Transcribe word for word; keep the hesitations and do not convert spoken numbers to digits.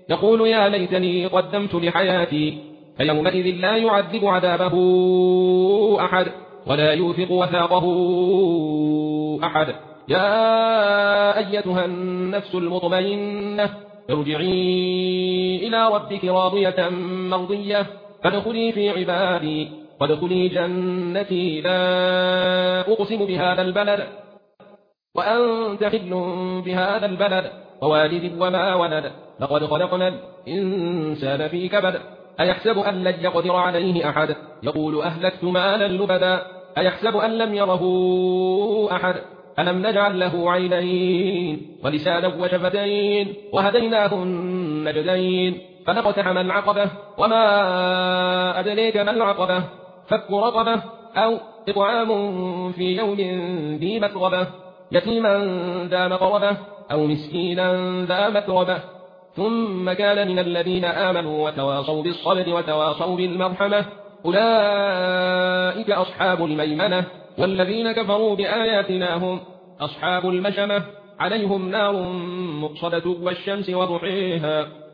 يقول يا ليتني قدمت لحياتي فيومئذ لا يعذب عذابه أحد ولا يوثق وثاقه أحد. يا أيتها النفس المطمئنة ارجعي إلى ربك راضية مرضية فادخلي في عبادي وادخلي جنتي. لا أقسم بهذا البلد وأنت حل بهذا البلد ووالد وما ولد لقد خلقنا الإنسان في كبد. أيحسب أن لن يقدر عليه أحد يقول أهلكت مالا لبدا أيحسب أن لم يره أحد ألم نجعل له عينين ولسانا وشفتين وهديناه النجدين فلقتحم العقبة وما أدريك ما العقبة فك رقبة أو إطعام في يوم ذي مسغبة يتيما ذا مقربة أو مسكينا ذا متربة ثم كان من الذين آمنوا وتواصوا بالصبر وتواصوا بالمرحمة أولئك أصحاب الميمنة والذين كفروا بآياتنا هم أصحاب المشمة عليهم نار مؤصدة والشمس وضحيها